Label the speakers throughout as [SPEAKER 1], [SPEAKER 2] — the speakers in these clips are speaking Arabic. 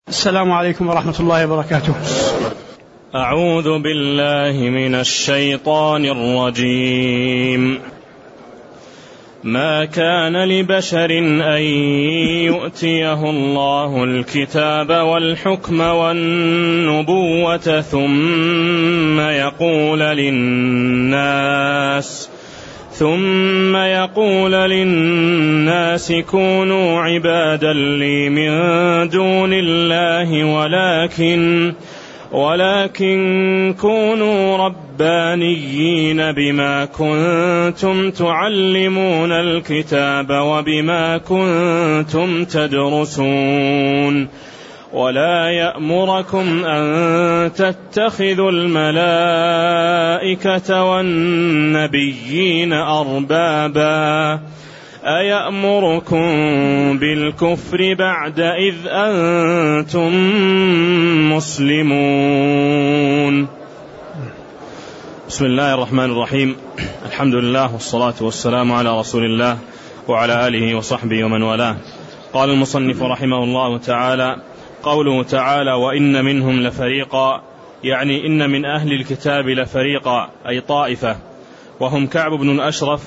[SPEAKER 1] السلام عليكم ورحمة الله وبركاته.
[SPEAKER 2] أعوذ بالله من الشيطان الرجيم. ما كان لبشر أن يؤتيه الله الكتاب والحكم والنبوة ثم يقول للناس كونوا عبادا لي من دون الله ولكن كونوا ربانيين بما كنتم تعلمون الكتاب وبما كنتم تدرسون ولا يأمركم أن تتخذوا الملائكة والنبيين أربابا أيأمركم بالكفر بعد إذ أنتم مسلمون. بسم الله الرحمن الرحيم. الحمد لله والصلاة والسلام على رسول الله وعلى آله وصحبه ومن والاه. قال المصنف رحمه الله تعالى: قوله تعالى: وإن منهم لفريقا، يعني إن من أهل الكتاب لفريقا أي طائفة، وهم كعب بن الأشرف.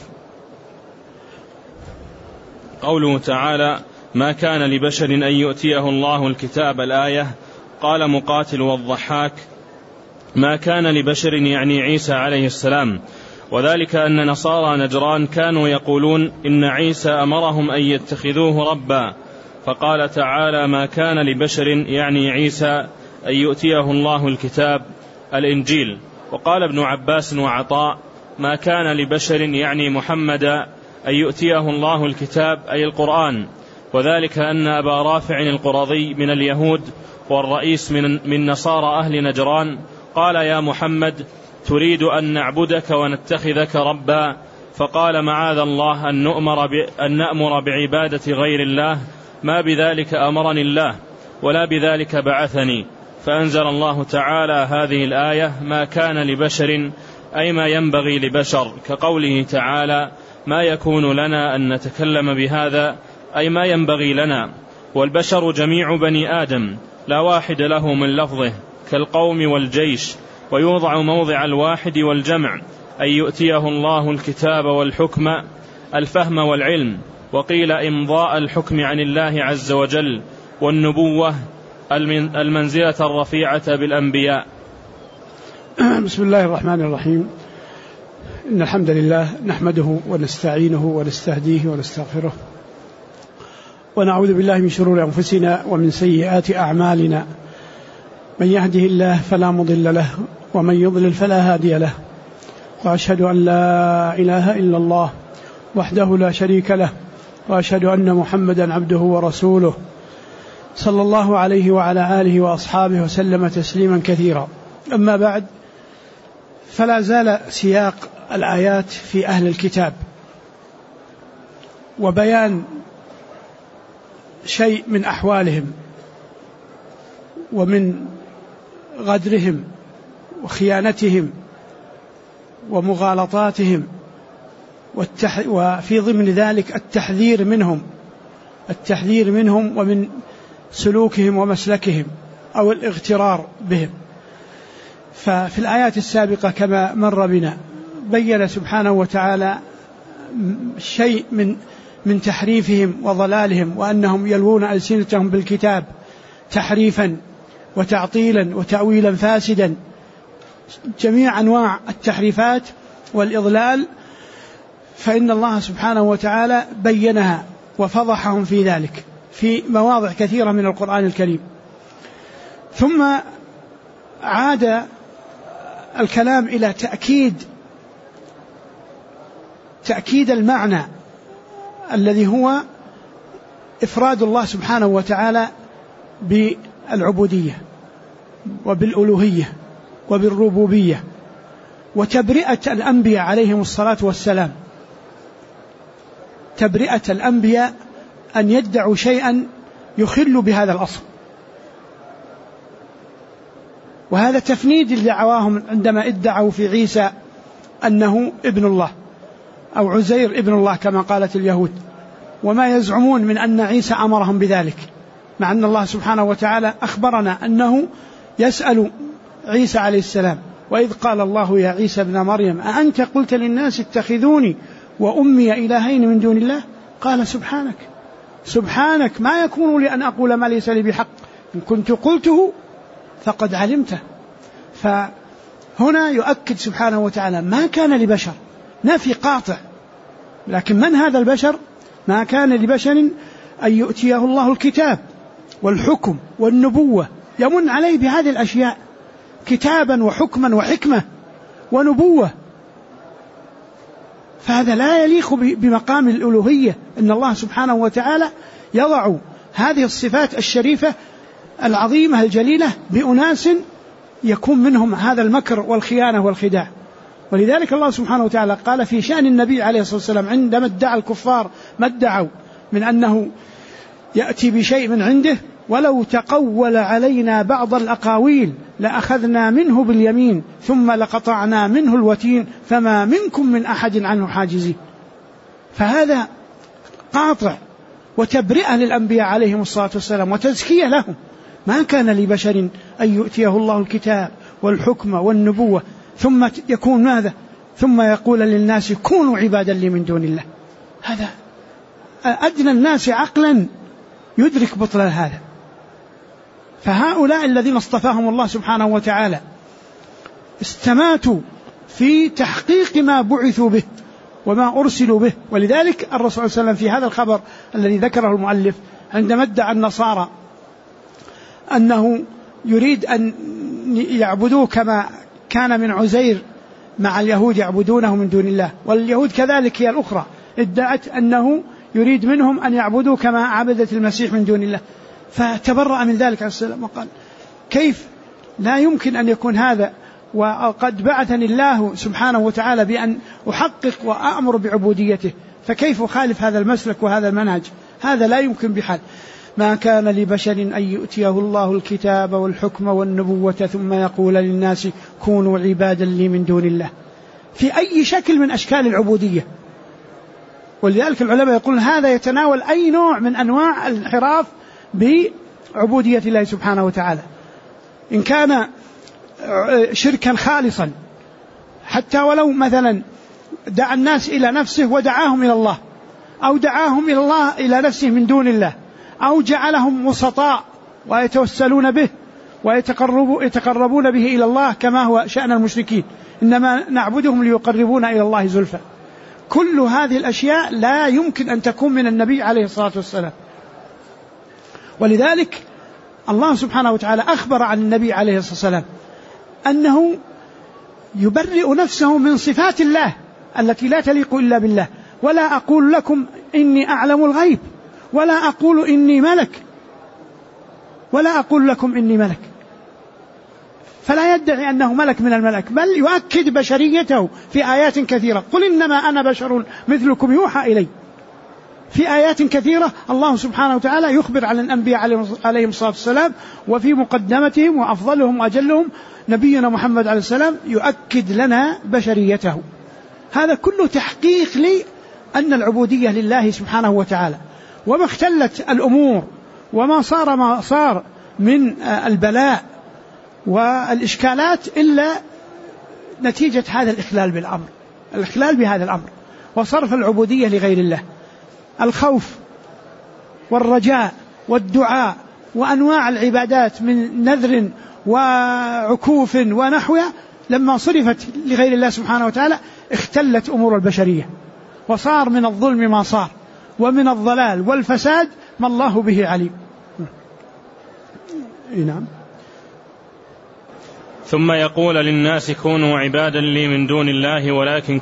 [SPEAKER 2] قوله تعالى: ما كان لبشر أن يؤتيه الله الكتاب، الآية. قال مقاتل والضحاك: ما كان لبشر يعني عيسى عليه السلام، وذلك أن نصارى نجران كانوا يقولون إن عيسى أمرهم أن يتخذوه ربا، فقال تعالى: ما كان لبشر يعني عيسى أن يؤتيه الله الكتاب، الإنجيل. وقال ابن عباس وعطاء: ما كان لبشر يعني محمد أن يؤتيه الله الكتاب أي القرآن، وذلك أن أبا رافع القرظي من اليهود والرئيس من نصارى أهل نجران قال: يا محمد، تريد أن نعبدك ونتخذك ربا؟ فقال: معاذ الله أن نأمر بعبادة غير الله، ما بذلك أمرني الله ولا بذلك بعثني. فأنزل الله تعالى هذه الآية: ما كان لبشر أي ما ينبغي لبشر، كقوله تعالى: ما يكون لنا أن نتكلم بهذا، أي ما ينبغي لنا. والبشر جميع بني آدم لا واحد له من لفظه، كالقوم والجيش، ويوضع موضع الواحد والجمع، أن يؤتيه الله الكتاب والحكم، الفهم والعلم، وقيل إمضاء الحكم عن الله عز وجل، والنبوة المنزلة الرفيعة بالأنبياء.
[SPEAKER 1] بسم الله الرحمن الرحيم. إن الحمد لله نحمده ونستعينه ونستهديه ونستغفره، ونعوذ بالله من شرور أنفسنا ومن سيئات أعمالنا، من يهده الله فلا مضل له ومن يضلل فلا هادي له، وأشهد أن لا إله إلا الله وحده لا شريك له، وأشهد أن محمدا عبده ورسوله، صلى الله عليه وعلى آله وأصحابه وسلم تسليما كثيرا. أما بعد، فلا زال سياق الآيات في أهل الكتاب وبيان شيء من أحوالهم ومن غدرهم وخيانتهم ومغالطاتهم، وفي ضمن ذلك التحذير منهم ومن سلوكهم ومسلكهم أو الاغترار بهم. ففي الآيات السابقة كما مر بنا بين سبحانه وتعالى شيء من تحريفهم وضلالهم، وأنهم يلوون ألسنتهم بالكتاب تحريفا وتعطيلا وتأويلا فاسدا، جميع أنواع التحريفات والإضلال، فإن الله سبحانه وتعالى بينها وفضحهم في ذلك في مواضع كثيرة من القرآن الكريم. ثم عاد الكلام إلى تأكيد المعنى الذي هو إفراد الله سبحانه وتعالى بالعبودية وبالألوهية وبالربوبية، وتبرئة الأنبياء عليهم الصلاة والسلام، تبرئة الأنبياء أن يدعوا شيئا يخل بهذا الأصل. وهذا تفنيد لدعواهم عندما ادعوا في عيسى أنه ابن الله أو عزير ابن الله كما قالت اليهود، وما يزعمون من أن عيسى أمرهم بذلك، مع أن الله سبحانه وتعالى أخبرنا أنه يسأل عيسى عليه السلام: وإذ قال الله يا عيسى ابن مريم أأنت قلت للناس اتخذوني وأمي إلهين من دون الله؟ قال: سبحانك ما يكون لي أن أقول ما ليس لي بحق، إن كنت قلته فقد علمته. فهنا يؤكد سبحانه وتعالى ما كان لبشر، نفي قاطع. لكن من هذا البشر؟ ما كان لبشر أن يؤتيه الله الكتاب والحكم والنبوة، يمن عليه بهذه الأشياء: كتابا وحكما وحكمة ونبوة. فهذا لا يليق بمقام الألوهية، إن الله سبحانه وتعالى يضع هذه الصفات الشريفة العظيمة الجليلة بأناس يكون منهم هذا المكر والخيانة والخداع. ولذلك الله سبحانه وتعالى قال في شأن النبي عليه الصلاة والسلام عندما ادعى الكفار ما ادعوا من أنه يأتي بشيء من عنده: ولو تقول علينا بعض الأقاويل لأخذنا منه باليمين ثم لقطعنا منه الوتين فما منكم من أحد عنه حاجزين. فهذا قاطع وتبرئة للأنبياء عليهم الصلاة والسلام وتزكية لهم. ما كان لبشر أن يؤتيه الله الكتاب والحكم والنبوة ثم يكون ماذا؟ ثم يقول للناس كونوا عبادا لي من دون الله. هذا أدنى الناس عقلا يدرك بطلان هذا. فهؤلاء الذين اصطفاهم الله سبحانه وتعالى استماتوا في تحقيق ما بعثوا به وما أرسلوا به. ولذلك الرسول صلى الله عليه وسلم في هذا الخبر الذي ذكره المؤلف عندما ادعى النصارى أنه يريد أن يعبدوه كما كان من عزير مع اليهود يعبدونه من دون الله، واليهود كذلك هي الأخرى ادعت أنه يريد منهم أن يعبدوا كما عبدت المسيح من دون الله، فتبرأ من ذلك عليه السلام وقال: كيف لا يمكن أن يكون هذا وقد بعثني الله سبحانه وتعالى بأن أحقق وأأمر بعبوديته، فكيف أخالف هذا المسلك وهذا المنهج؟ هذا لا يمكن بحال. ما كان لبشر أن يؤتيه الله الكتاب والحكم والنبوة ثم يقول للناس كونوا عبادا لي من دون الله، في أي شكل من أشكال العبودية. ولذلك العلماء يقولون هذا يتناول أي نوع من أنواع الانحراف بعبودية الله سبحانه وتعالى، إن كان شركا خالصا حتى ولو مثلا دعا الناس إلى نفسه ودعاهم إلى الله، أو دعاهم إلى الله إلى نفسه من دون الله، أو جعلهم وسطاء ويتوسلون به ويتقربون به إلى الله كما هو شأن المشركين، إنما نعبدهم ليقربونا إلى الله زلفى. كل هذه الأشياء لا يمكن أن تكون من النبي عليه الصلاة والسلام. ولذلك الله سبحانه وتعالى أخبر عن النبي عليه الصلاة والسلام أنه يبرئ نفسه من صفات الله التي لا تليق إلا بالله: ولا أقول لكم إني أعلم الغيب ولا أقول إني ملك ولا أقول لكم إني ملك. فلا يدعي أنه ملك من الملك، بل يؤكد بشريته في آيات كثيرة: قل إنما أنا بشر مثلكم يوحى إلي. في آيات كثيرة الله سبحانه وتعالى يخبر عن الأنبياء عليهم الصلاة والسلام، وفي مقدمتهم وأفضلهم وأجلهم نبينا محمد عليه السلام يؤكد لنا بشريته. هذا كله تحقيق لأن العبودية لله سبحانه وتعالى. وما اختلت الأمور وما صار من البلاء والإشكالات إلا نتيجة هذا الإخلال بالأمر، الإخلال بهذا الأمر وصرف العبودية لغير الله. الخوف والرجاء والدعاء وأنواع العبادات من نذر وعكوف ونحوها لما صرفت لغير الله سبحانه وتعالى اختلت أمور البشرية، وصار من الظلم ما صار، ومن الضلال والفساد ما الله به عليم. نعم.
[SPEAKER 2] ثم يقول للناس كونوا عبادا لي من دون الله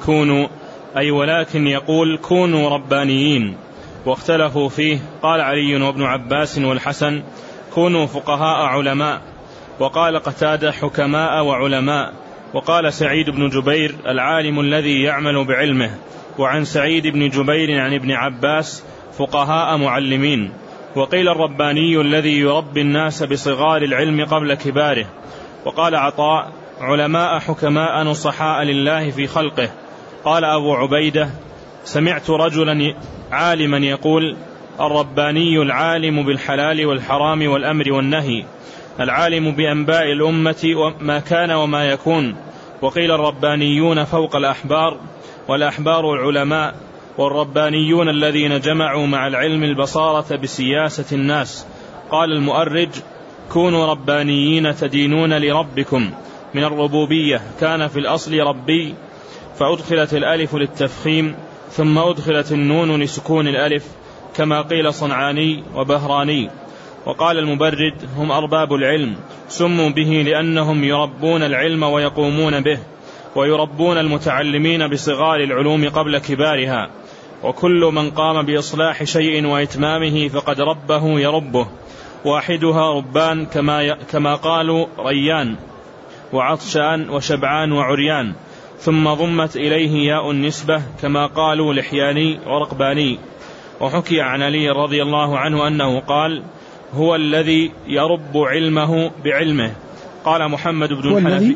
[SPEAKER 2] ولكن يقول كونوا ربانيين. واختلفوا فيه، قال علي وابن عباس والحسن كونوا فقهاء علماء، وقال قتادة حكماء وعلماء، وقال سعيد بن جبير العالم الذي يعمل بعلمه، وعن سعيد بن جبير عن ابن عباس فقهاء معلمين. وقيل الرباني الذي يربي الناس بصغار العلم قبل كباره. وقال عطاء علماء حكماء نصحاء لله في خلقه. قال أبو عبيدة سمعت رجلا عالما يقول الرباني العالم بالحلال والحرام والأمر والنهي، العالم بأنباء الأمة وما كان وما يكون. وقيل الربانيون فوق الأحبار، والأحبار العلماء، والربانيون الذين جمعوا مع العلم البصارة بسياسة الناس. قال المؤرج: كونوا ربانيين تدينون لربكم. من الربوبية كان في الأصل ربي، فأدخلت الألف للتفخيم، ثم أدخلت النون لسكون الألف، كما قيل صنعاني وبهراني. وقال المبرد: هم أرباب العلم، سموا به لأنهم يربون العلم ويقومون به، ويربون المتعلمين بصغار العلوم قبل كبارها. وكل من قام بإصلاح شيء وإتمامه فقد ربه يربه. واحدها ربان، كما قالوا ريان وعطشان وشبعان وعريان، ثم ضمت إليه ياء النسبة، كما قالوا لحياني ورقباني. وحكي عن علي رضي الله عنه أنه قال: هو الذي يرب علمه بعلمه. قال محمد بن الحنفي: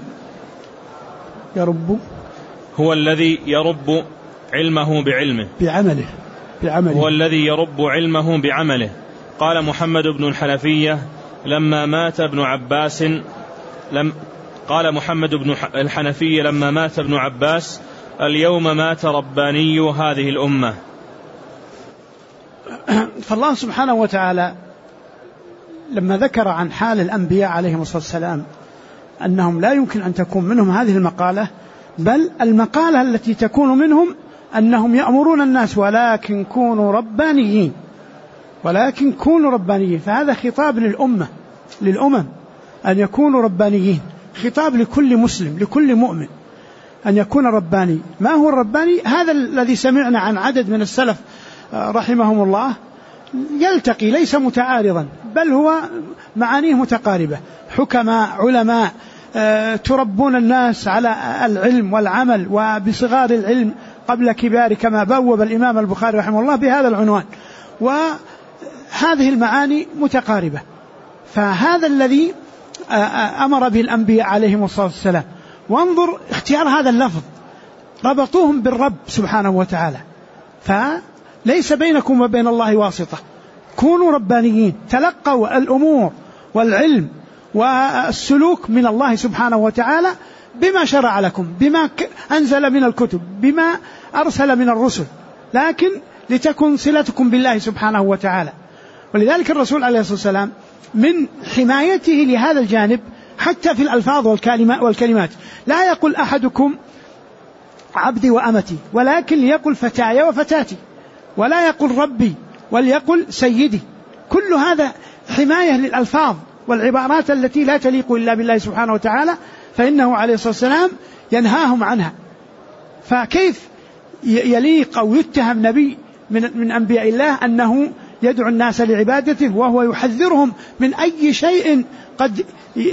[SPEAKER 2] هو الذي يرب علمه بعمله. هو الذي يرب علمه بعمله. قال محمد بن الحنفية: لما مات ابن عباس: اليوم مات رباني هذه الأمة.
[SPEAKER 1] فالله سبحانه وتعالى لما ذكر عن حال الأنبياء عليهم الصلاة والسلام أنهم لا يمكن أن تكون منهم هذه المقالة، بل المقالة التي تكون منهم أنهم يأمرون الناس ولكن كونوا ربانيين. فهذا خطاب للأمم أن يكونوا ربانيين، خطاب لكل مسلم لكل مؤمن أن يكون رباني. ما هو الرباني؟ هذا الذي سمعنا عن عدد من السلف رحمهم الله يلتقي، ليس متعارضا، بل هو معانيه متقاربة. حكماء، علماء، تربون الناس على العلم والعمل وبصغار العلم قبل كبار، كما بوب الإمام البخاري رحمه الله بهذا العنوان. وهذه المعاني متقاربة. فهذا الذي أمر به الأنبياء عليهم الصلاة والسلام. وانظر اختيار هذا اللفظ، ربطوهم بالرب سبحانه وتعالى، فليس بينكم وبين الله واسطة. كونوا ربانيين، تلقوا الأمور والعلم والسلوك من الله سبحانه وتعالى بما شرع لكم، بما أنزل من الكتب، بما أرسل من الرسل، لكن لتكن صلتكم بالله سبحانه وتعالى. ولذلك الرسول عليه الصلاة والسلام من حمايته لهذا الجانب حتى في الألفاظ والكلمات لا يقول أحدكم عبدي وأمتي، ولكن ليقل فتاي وفتاتي، ولا يقول ربي وليقل سيدي. كل هذا حماية للألفاظ والعبارات التي لا تليق إلا بالله سبحانه وتعالى، فإنه عليه الصلاة والسلام ينهاهم عنها. فكيف يليق أو يتهم نبي من أنبياء الله أنه يدعو الناس لعبادته وهو يحذرهم من أي شيء قد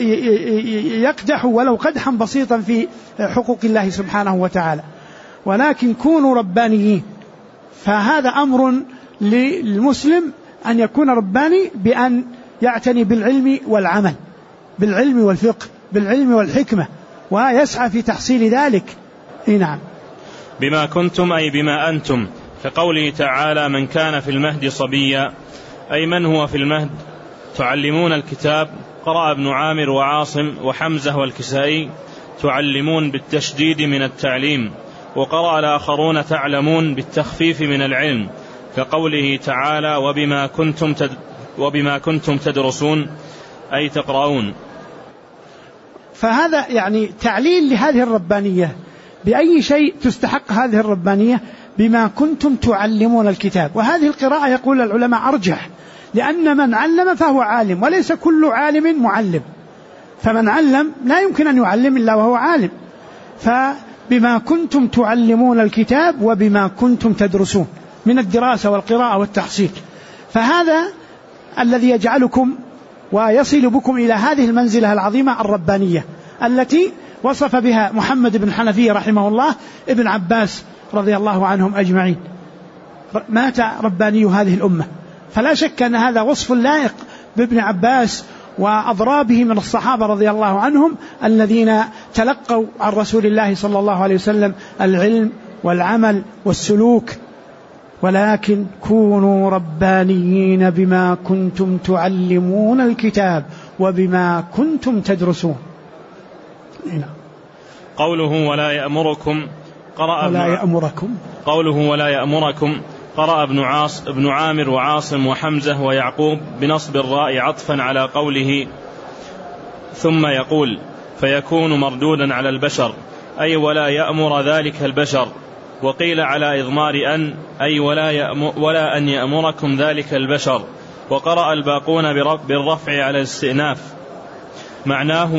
[SPEAKER 1] يقدح ولو قدحا بسيطا في حقوق الله سبحانه وتعالى؟ ولكن كونوا ربانيين. فهذا أمر للمسلم أن يكون رباني بأن يعتني بالعلم والعمل، بالعلم والفقه، بالعلم والحكمة، ويسعى في تحصيل ذلك. نعم.
[SPEAKER 2] بما كنتم أي بما أنتم، كقوله تعالى: من كان في المهد صبيا، أي من هو في المهد. تعلمون الكتاب، قرأ ابن عامر وعاصم وحمزة والكسائي تعلمون بالتشديد من التعليم، وقرأ الآخرون تعلمون بالتخفيف من العلم، كقوله تعالى: وبما كنتم تدرسون، أي تقرؤون.
[SPEAKER 1] فهذا يعني تعليل لهذه الربانية. بأي شيء تستحق هذه الربانية؟ بما كنتم تعلمون الكتاب. وهذه القراءة يقول العلماء أرجح، لأن من علم فهو عالم، وليس كل عالم معلم، فمن علم لا يمكن أن يعلم إلا وهو عالم. فبما كنتم تعلمون الكتاب وبما كنتم تدرسون، من الدراسة والقراءة والتحصيل. فهذا الذي يجعلكم ويصل بكم إلى هذه المنزلة العظيمة الربانية التي وصف بها محمد بن الحنفية رحمه الله ابن عباس رضي الله عنهم أجمعين. مات رباني هذه الأمة. فلا شك أن هذا وصف لائق بابن عباس وأضرابه من الصحابة رضي الله عنهم الذين تلقوا عن رسول الله صلى الله عليه وسلم العلم والعمل والسلوك. ولكن كونوا ربانيين بما كنتم تعلمون الكتاب وبما كنتم تدرسون.
[SPEAKER 2] قوله ولا يأمركم قوله ولا يأمركم قرأ ابن عامر وعاصم وحمزة ويعقوب بنصب الراء عطفا على قوله ثم يقول فيكون مردودا على البشر أي ولا يأمر ذلك البشر. وقيل على إضمار أن أي ولا أن يأمركم ذلك البشر. وقرأ الباقون بالرفع على الاستئناف معناه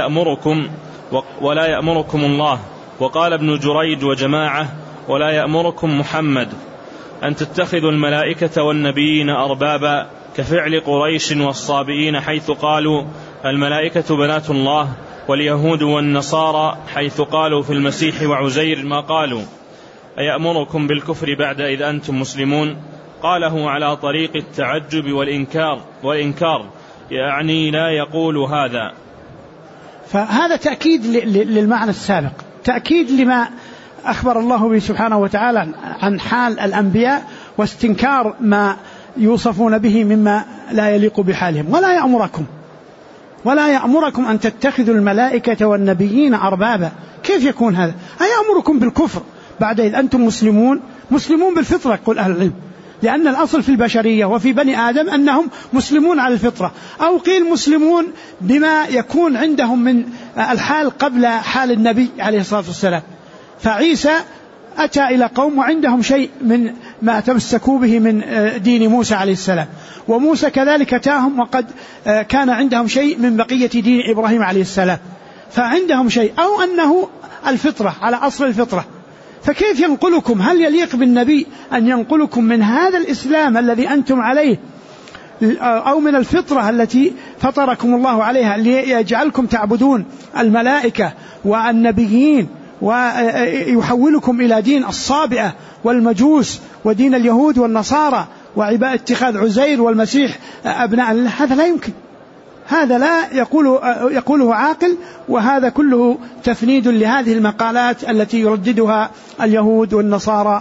[SPEAKER 2] ولا يأمركم الله. وقال ابن جريج وجماعة ولا يأمركم محمد أن تتخذوا الملائكة والنبيين أربابا كفعل قريش والصابئين حيث قالوا الملائكة بنات الله، واليهود والنصارى حيث قالوا في المسيح وعزير ما قالوا. أيأمركم بالكفر بعد إذ أنتم مسلمون؟ قاله على طريق التعجب والإنكار يعني لا يقول هذا.
[SPEAKER 1] فهذا تأكيد للمعنى السابق، تأكيد لما أخبر الله به سبحانه وتعالى عن حال الأنبياء واستنكار ما يوصفون به مما لا يليق بحالهم. ولا يأمركم أن تتخذوا الملائكة والنبيين أربابا. كيف يكون هذا؟ أيأمركم بالكفر بعد إذ أنتم مسلمون بالفطرة يقول أهل العلم، لأن الأصل في البشرية وفي بني آدم أنهم مسلمون على الفطرة، أو قيل مسلمون بما يكون عندهم من الحال قبل حال النبي عليه الصلاة والسلام. فعيسى أتى إلى قوم وعندهم شيء من ما تمسكوا به من دين موسى عليه السلام، وموسى كذلك أتاهم وقد كان عندهم شيء من بقية دين إبراهيم عليه السلام، فعندهم شيء أو أنه الفطرة على أصل الفطرة. فكيف ينقلكم؟ هل يليق بالنبي أن ينقلكم من هذا الإسلام الذي أنتم عليه أو من الفطرة التي فطركم الله عليها ليجعلكم تعبدون الملائكة والنبيين ويحولكم إلى دين الصابئة والمجوس ودين اليهود والنصارى وعبادة اتخاذ عزير والمسيح أبناء الله؟ هذا لا يمكن، هذا لا يقوله عاقل، وهذا كله تفنيد لهذه المقالات التي يرددها اليهود والنصارى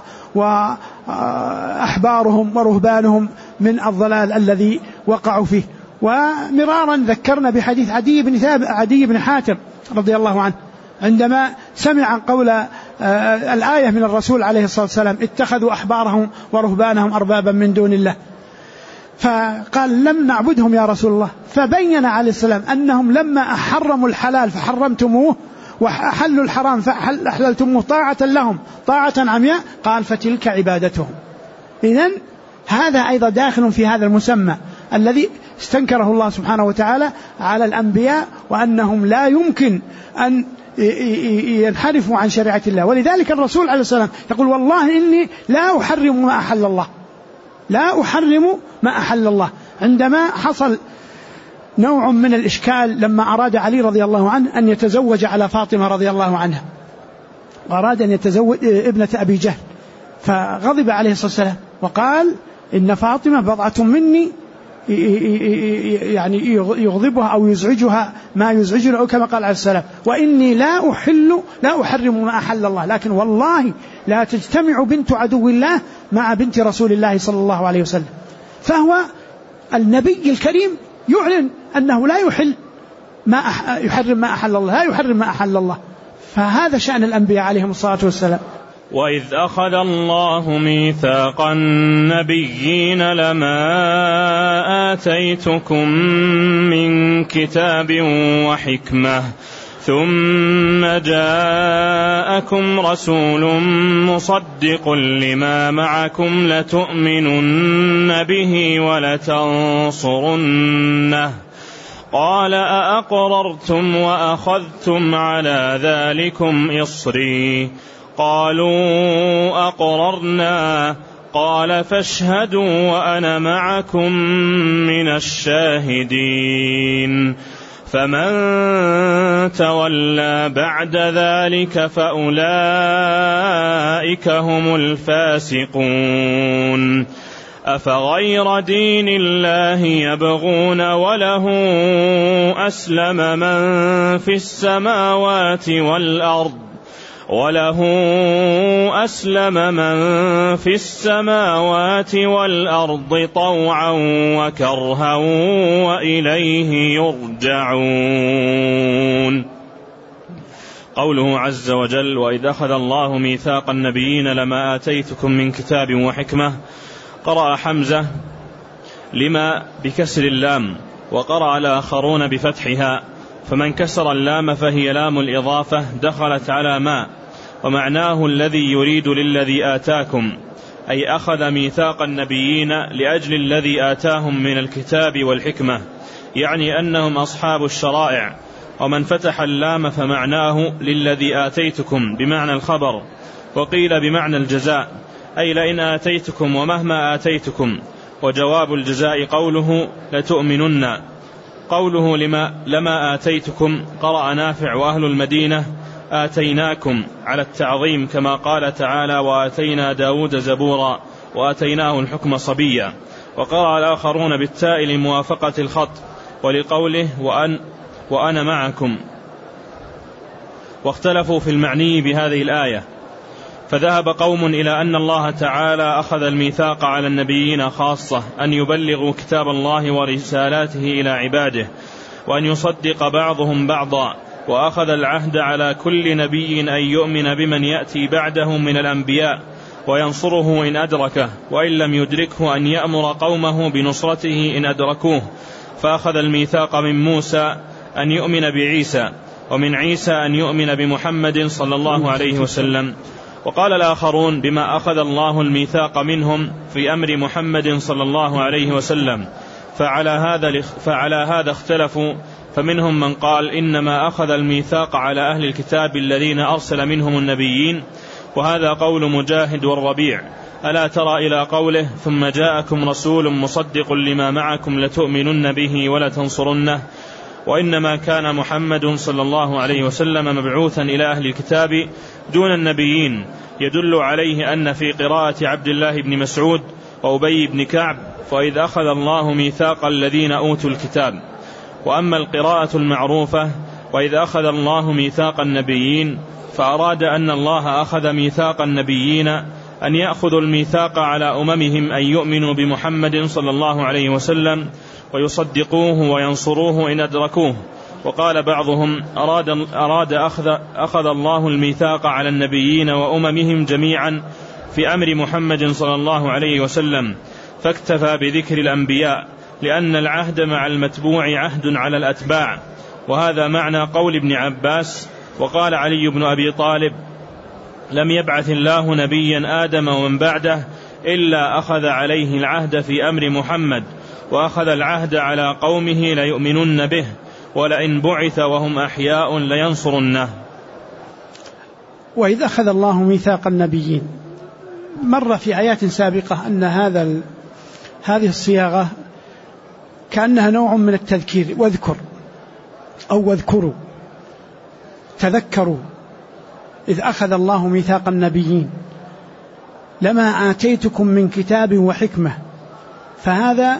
[SPEAKER 1] وأحبارهم ورهبانهم من الضلال الذي وقعوا فيه. ومرارا ذكرنا بحديث عدي بن حاتم رضي الله عنه عندما سمع قول الآية من الرسول عليه الصلاة والسلام اتخذوا أحبارهم ورهبانهم أربابا من دون الله، فقال لم نعبدهم يا رسول الله. فبين عليه السلام أنهم لما حرموا الحلال فحرمتموه وأحلوا الحرام فأحللتموه طاعة لهم طاعة عمياء، قال فتلك عبادتهم. إذن هذا أيضا داخل في هذا المسمى الذي استنكره الله سبحانه وتعالى على الأنبياء، وأنهم لا يمكن أن ينحرفوا عن شريعة الله. ولذلك الرسول عليه السلام يقول والله إني لا أحرم ما أحل الله، لا أحرم ما أحل الله. عندما حصل نوع من الإشكال لما أراد علي رضي الله عنه أن يتزوج على فاطمة رضي الله عنها، وأراد أن يتزوج ابنة أبي جهل، فغضب عليه الصلاة والسلام وقال إن فاطمة بضعة مني يعني يغضبها أو يزعجها ما يزعجنا، أو كما قال عليه السلام وإني لا أحرم ما أحل الله، لكن والله لا تجتمع بنت عدو الله مع بنت رسول الله صلى الله عليه وسلم. فهو النبي الكريم يعلن أنه لا يحرم ما أحل الله، لا يحرم ما أحل الله. فهذا شأن الأنبياء عليهم الصلاة والسلام.
[SPEAKER 2] وإذ أخذ الله ميثاق النبيين لما آتيتكم من كتاب وحكمة ثم جاءكم رسول مصدق لما معكم لتؤمنن به ولتنصرنه قال أأقررتم وأخذتم على ذلكم إصري قالوا أقررنا قال فاشهدوا وأنا معكم من الشاهدين فمن تولى بعد ذلك فأولئك هم الفاسقون أفغير دين الله يبغون وله أسلم من في السماوات والأرض وله أسلم من في السماوات والأرض طوعا وكرها وإليه يرجعون. قوله عز وجل: وإذ أخذ الله ميثاق النبيين لما آتيتكم من كتاب وحكمة، قرأ حمزة لما بكسر اللام، وقرأ الآخرون بفتحها، فمن كسر اللام فهي لام الإضافة دخلت على ما، ومعناه الذي يريد للذي آتاكم، أي أخذ ميثاق النبيين لأجل الذي آتاهم من الكتاب والحكمة، يعني أنهم أصحاب الشرائع. ومن فتح اللام فمعناه للذي آتيتكم بمعنى الخبر، وقيل بمعنى الجزاء، أي لئن آتيتكم ومهما آتيتكم. وجواب الجزاء قوله لتؤمنن. قوله لما آتيتكم قرأ نافع وأهل المدينة آتيناكم على التعظيم، كما قال تعالى: وآتينا داود زبورا وآتيناه الحكم صبيا. وقرأ الآخرون بالتاء لموافقة الخط، ولقوله وأنا معكم. واختلفوا في المعني بهذه الآية، فذهب قوم إلى أن الله تعالى أخذ الميثاق على النبيين خاصة أن يبلغوا كتاب الله ورسالاته إلى عباده، وأن يصدق بعضهم بعضا، وأخذ العهد على كل نبي أن يؤمن بمن يأتي بعده من الأنبياء وينصره إن أدركه، وإن لم يدركه أن يأمر قومه بنصرته إن أدركوه. فأخذ الميثاق من موسى أن يؤمن بعيسى، ومن عيسى أن يؤمن بمحمد صلى الله عليه وسلم. وقال الآخرون بما أخذ الله الميثاق منهم في أمر محمد صلى الله عليه وسلم، فعلى هذا اختلفوا، فمنهم من قال إنما أخذ الميثاق على أهل الكتاب الذين أرسل منهم النبيين، وهذا قول مجاهد والربيع. ألا ترى إلى قوله: ثم جاءكم رسول مصدق لما معكم لتؤمنن به ولتنصرنه. وإنما كان محمد صلى الله عليه وسلم مبعوثا إلى أهل الكتاب دون النبيين، يدل عليه أن في قراءة عبد الله بن مسعود وأبي بن كعب: وإذ أخذ الله ميثاق الذين أوتوا الكتاب. وأما القراءة المعروفة وإذ أخذ الله ميثاق النبيين، فأراد أن الله أخذ ميثاق النبيين أن يأخذوا الميثاق على أممهم أن يؤمنوا بمحمد صلى الله عليه وسلم ويصدقوه وينصروه إن أدركوه. وقال بعضهم أراد أخذ الله الميثاق على النبيين وأممهم جميعا في أمر محمد صلى الله عليه وسلم، فاكتفى بذكر الأنبياء، لأن العهد مع المتبوع عهد على الأتباع. وهذا معنى قول ابن عباس. وقال علي بن أبي طالب: لم يبعث الله نبيا آدم ومن بعده إلا أخذ عليه العهد في أمر محمد، وأخذ العهد على قومه ليؤمنن به، ولئن بعث وهم أحياء لينصرنه.
[SPEAKER 1] وإذ أخذ الله ميثاق النبيين، مر في آيات سابقة أن هذه الصياغة كأنها نوع من التذكير، واذكر أو واذكروا، تذكروا إذ أخذ الله ميثاق النبيين لما آتيتكم من كتاب وحكمة. فهذا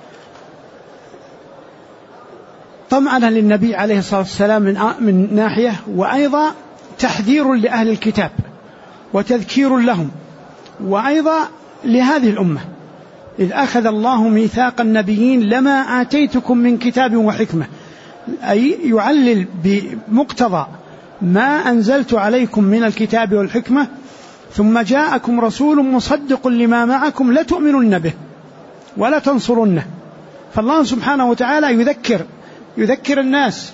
[SPEAKER 1] طمأنة للنبي عليه الصلاة والسلام من ناحية، وأيضا تحذير لأهل الكتاب وتذكير لهم، وأيضا لهذه الأمة. إذ أخذ الله ميثاق النبيين لما آتيتكم من كتاب وحكمة، أي يعلل بمقتضى ما أنزلت عليكم من الكتاب والحكمة، ثم جاءكم رسول مصدق لما معكم لتؤمنن به ولا تنصرنه. فالله سبحانه وتعالى يذكر الناس،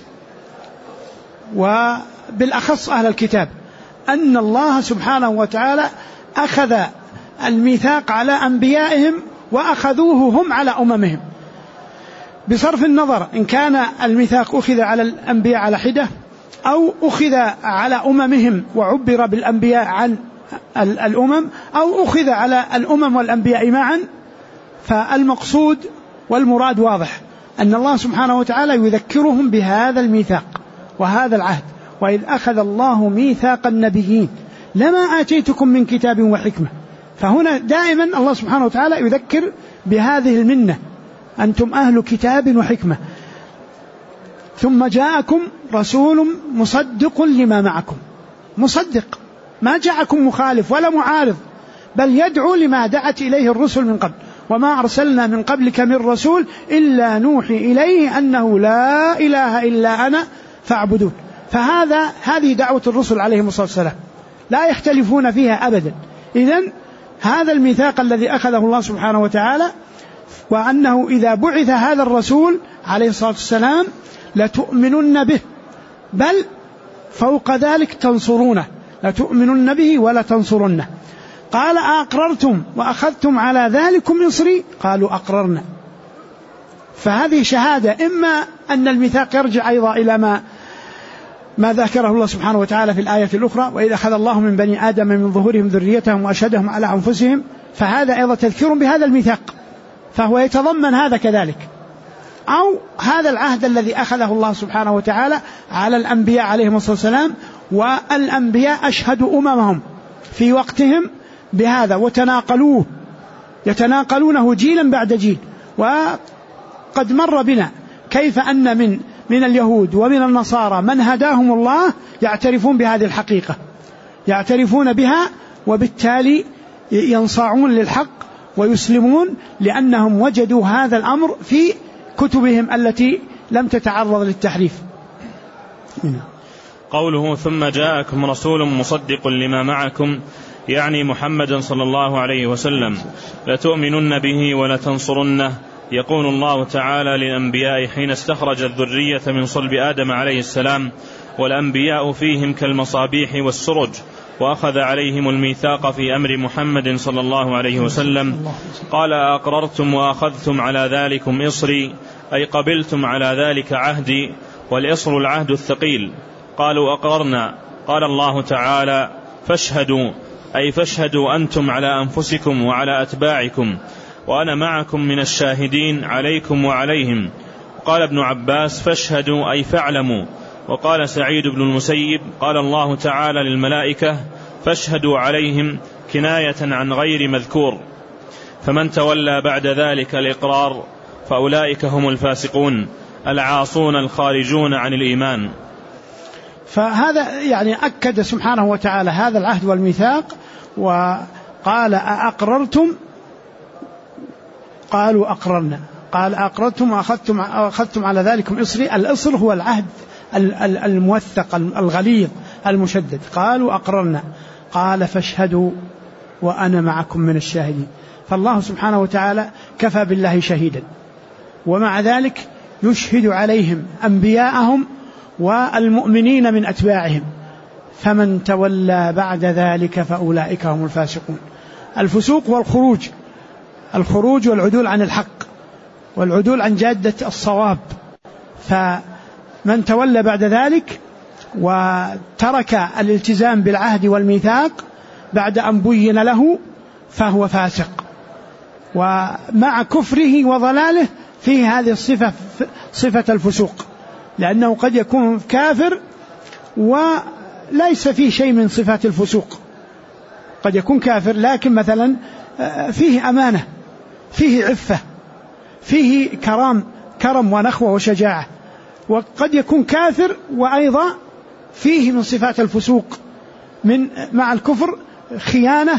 [SPEAKER 1] وبالأخص أهل الكتاب، أن الله سبحانه وتعالى أخذ الميثاق على أنبيائهم وأخذوه هم على أممهم، بصرف النظر إن كان الميثاق أخذ على الأنبياء على حدة أو أخذ على أممهم وعبر بالأنبياء عن الأمم، أو أخذ على الأمم والأنبياء معا. فالمقصود والمراد واضح، أن الله سبحانه وتعالى يذكرهم بهذا الميثاق وهذا العهد. وإذ أخذ الله ميثاق النبيين لما آتيتكم من كتاب وحكمة، فهنا دائما الله سبحانه وتعالى يذكر بهذه المنة، أنتم أهل كتاب وحكمة، ثم جاءكم رسول مصدق لما معكم. مصدق، ما جاءكم مخالف ولا معارض، بل يدعو لما دعت إليه الرسل من قبل. وما أرسلنا من قبلك من رسول إلا نوحي إليه أنه لا إله إلا أنا فاعبدون. هذه دعوة الرسل عليهم الصلاة والسلام، لا يختلفون فيها أبدا. إذن هذا الميثاق الذي أخذه الله سبحانه وتعالى، وأنه إذا بعث هذا الرسول عليه الصلاة والسلام لتؤمنن به، بل فوق ذلك تنصرونه، لتؤمنن به ولا تنصرنه. قال أقررتم وأخذتم على ذلكم إصري؟ قالوا أقررنا. فهذه شهادة، إما أن الميثاق يرجع أيضا إلى ما ذكره الله سبحانه وتعالى في الآية الأخرى: وإذا أخذ الله من بني آدم من ظهورهم ذريتهم وأشهدهم على أنفسهم، فهذا أيضا تذكير بهذا الميثاق، فهو يتضمن هذا كذلك. أو هذا العهد الذي أخذه الله سبحانه وتعالى على الأنبياء عليهم الصلاة والسلام، والأنبياء أشهدوا أممهم في وقتهم بهذا وتناقلوه، يتناقلونه جيلا بعد جيل. وقد مر بنا كيف أن من اليهود ومن النصارى من هداهم الله يعترفون بهذه الحقيقة، يعترفون بها، وبالتالي ينصاعون للحق ويسلمون، لأنهم وجدوا هذا الأمر في كتبهم التي لم تتعرض للتحريف.
[SPEAKER 2] قوله ثم جاءكم رسول مصدق لما معكم، يعني محمدا صلى الله عليه وسلم، لتؤمنن به ولتنصرنه. يقول الله تعالى للأنبياء حين استخرج الذرية من صلب آدم عليه السلام: والأنبياء فيهم كالمصابيح والسرج، وأخذ عليهم الميثاق في أمر محمد صلى الله عليه وسلم. قال أقررتم وأخذتم على ذلكم إصري، أي قبلتم على ذلك عهدي، والإصر العهد الثقيل. قالوا أقررنا. قال الله تعالى: فاشهدوا، أي فاشهدوا أنتم على أنفسكم وعلى أتباعكم، وأنا معكم من الشاهدين عليكم وعليهم. قال ابن عباس: فاشهدوا أي فاعلموا. وقال سعيد بن المسيب: قال الله تعالى للملائكة: فاشهدوا عليهم، كناية عن غير مذكور. فمن تولى بعد ذلك الإقرار فأولئك هم الفاسقون العاصون الخارجون عن الإيمان.
[SPEAKER 1] فهذا يعني أكد سبحانه وتعالى هذا العهد والميثاق، وقال أقررتم؟ قالوا أقررنا. قال أقررتم وأخذتم على ذلكم إصري. الإصر هو العهد الموثق الغليظ المشدد. قالوا أقررنا. قال فاشهدوا وأنا معكم من الشاهدين. فالله سبحانه وتعالى كفى بالله شهيدا، ومع ذلك يشهد عليهم أنبياءهم والمؤمنين من أتباعهم. فمن تولى بعد ذلك فأولئك هم الفاسقون. الفسوق هو الخروج والعدول عن الحق والعدول عن جادة الصواب. فمن تولى بعد ذلك وترك الالتزام بالعهد والميثاق بعد أن بين له فهو فاسق، ومع كفره وضلاله فيه هذه الصفة، صفة الفسوق، لأنه قد يكون كافر وليس فيه شيء من صفات الفسوق. قد يكون كافر لكن مثلا فيه أمانة، فيه عفة، فيه كرم ونخوة وشجاعة. وقد يكون كافر وأيضا فيه من صفات الفسوق مع الكفر خيانة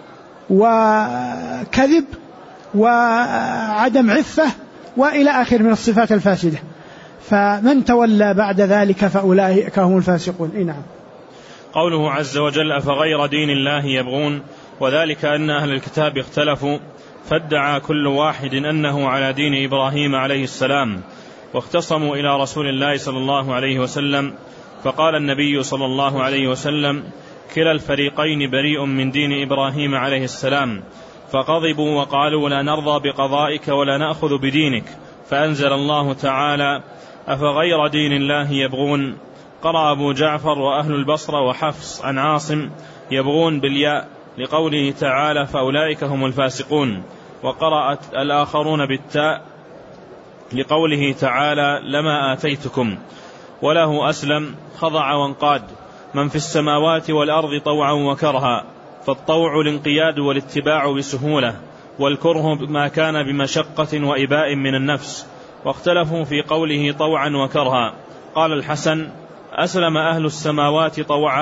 [SPEAKER 1] وكذب وعدم عفة وإلى آخر من الصفات الفاسدة. فمن تولى بعد ذلك فأولئك هم الفاسقون. نعم.
[SPEAKER 2] قوله عز وجل: أفغير دين الله يبغون، وذلك أن أهل الكتاب اختلفوا، فادعى كل واحد أنه على دين إبراهيم عليه السلام، واختصموا إلى رسول الله صلى الله عليه وسلم، فقال النبي صلى الله عليه وسلم: كلا الفريقين بريء من دين إبراهيم عليه السلام. فغضبوا وقالوا: لا نرضى بقضائك ولا نأخذ بدينك. فأنزل الله تعالى: أفغير دين الله يبغون. قرأ أبو جعفر وأهل البصرة وحفص عن عاصم يبغون بالياء لقوله تعالى: فأولئك هم الفاسقون. وقرأت الآخرون بالتاء لقوله تعالى: لما آتيتكم. وله أسلم خضع وانقاد من في السماوات والأرض طوعا وكرها. فالطوع الانقياد والاتباع بسهولة، والكره ما كان بمشقة وإباء من النفس. واختلفوا في قوله طوعا وكرها. قال الحسن: أسلم أهل السماوات طوعا،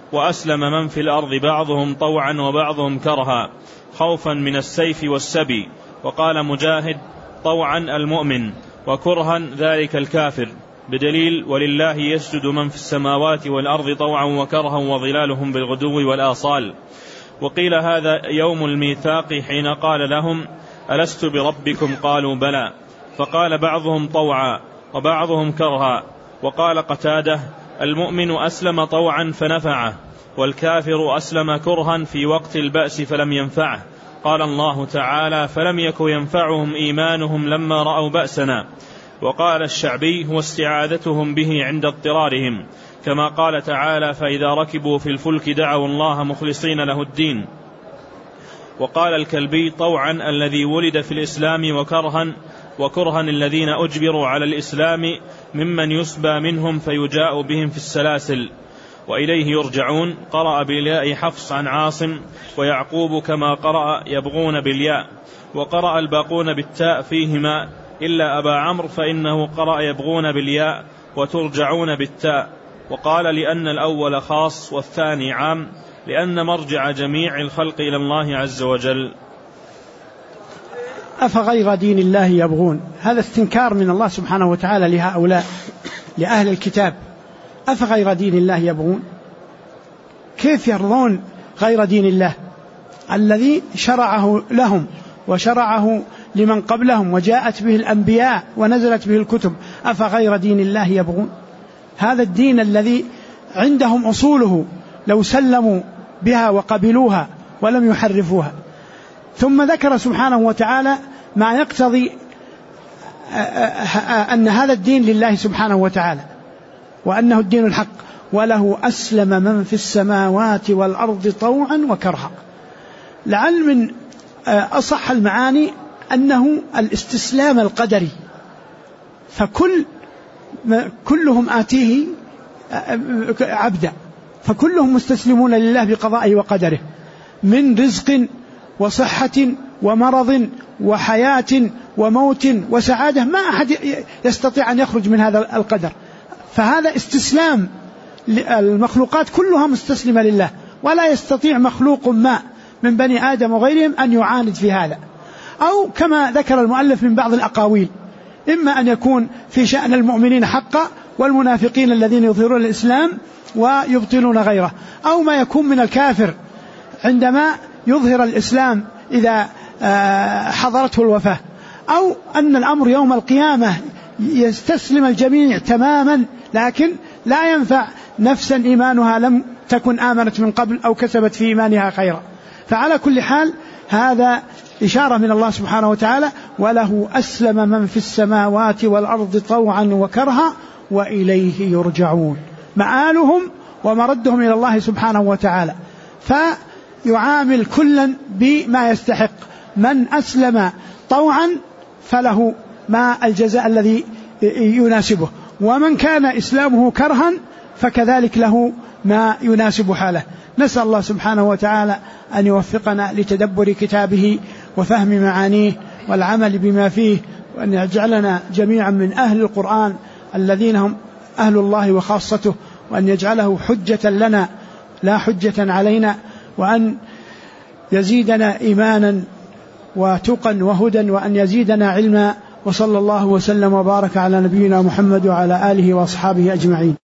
[SPEAKER 2] وأسلم من في الأرض بعضهم طوعا وبعضهم كرها خوفا من السيف والسبي. وقال مجاهد: طوعا المؤمن وكرها ذلك الكافر، بدليل: ولله يسجد من في السماوات والأرض طوعا وكرها وظلالهم بالغدو والآصال. وقيل هذا يوم الميثاق حين قال لهم: ألست بربكم؟ قالوا بلى. فقال بعضهم طوعا وبعضهم كرها. وقال قتادة: المؤمن أسلم طوعا فنفعه، والكافر أسلم كرها في وقت البأس فلم ينفعه. قال الله تعالى: فلم يك ينفعهم إيمانهم لما رأوا بأسنا. وقال الشعبي: هو استعاذتهم به عند اضطرارهم، كما قال تعالى: فإذا ركبوا في الفلك دعوا الله مخلصين له الدين. وقال الكلبي: طوعا الذي ولد في الإسلام، وكرها الذين أجبروا على الإسلام ممن يسبى منهم فيجاء بهم في السلاسل. وإليه يرجعون. قرأ بالياء حفص عن عاصم ويعقوب كما قرأ يبغون بالياء. وقرأ الباقون بالتاء فيهما إلا أبا عمرو فإنه قرأ يبغون بالياء وترجعون بالتاء. وقال: لأن الأول خاص والثاني عام، لأن مرجع جميع الخلق إلى الله عز وجل.
[SPEAKER 1] أفغير دين الله يبغون، هذا استنكار من الله سبحانه وتعالى لهؤلاء لأهل الكتاب. أفغير دين الله يبغون، كيف يرضون غير دين الله الذي شرعه لهم وشرعه لمن قبلهم وجاءت به الأنبياء ونزلت به الكتب؟ أفغير دين الله يبغون، هذا الدين الذي عندهم أصوله لو سلموا بها وقبلوها ولم يحرفوها. ثم ذكر سبحانه وتعالى ما يقتضي أن هذا الدين لله سبحانه وتعالى وأنه الدين الحق: وله أسلم من في السماوات والأرض طوعا وكرها. لعل من أصح المعاني أنه الاستسلام القدري، فكلهم آتيه عبدا، فكلهم مستسلمون لله بقضائه وقدره، من رزق وصحة ومرض وحياة وموت وسعادة، ما أحد يستطيع أن يخرج من هذا القدر. فهذا استسلام، المخلوقات كلها مستسلمة لله، ولا يستطيع مخلوق ما من بني آدم وغيرهم أن يعاند في هذا. أو كما ذكر المؤلف من بعض الأقاويل، إما أن يكون في شأن المؤمنين حقا والمنافقين الذين يظهرون الإسلام ويبطلون غيره، أو ما يكون من الكافر عندما يظهر الإسلام إذا حضرته الوفاة، أو أن الأمر يوم القيامة يستسلم الجميع تماما، لكن لا ينفع نفسا إيمانها لم تكن آمنت من قبل أو كسبت في إيمانها خيرا. فعلى كل حال هذا إشارة من الله سبحانه وتعالى: وله أسلم من في السماوات والأرض طوعا وكرها وإليه يرجعون، مآلهم ومردهم إلى الله سبحانه وتعالى. فيعامل كلا بما يستحق، من أسلم طوعا فله ما الجزاء الذي يناسبه، ومن كان إسلامه كرها فكذلك له ما يناسب حاله. نسأل الله سبحانه وتعالى أن يوفقنا لتدبر كتابه وفهم معانيه والعمل بما فيه، وأن يجعلنا جميعا من أهل القرآن الذين هم أهل الله وخاصته، وأن يجعله حجة لنا لا حجة علينا، وأن يزيدنا إيمانا وتقا وهدى، وأن يزيدنا علما. وصلى الله وسلم وبارك على نبينا محمد وعلى آله وأصحابه أجمعين.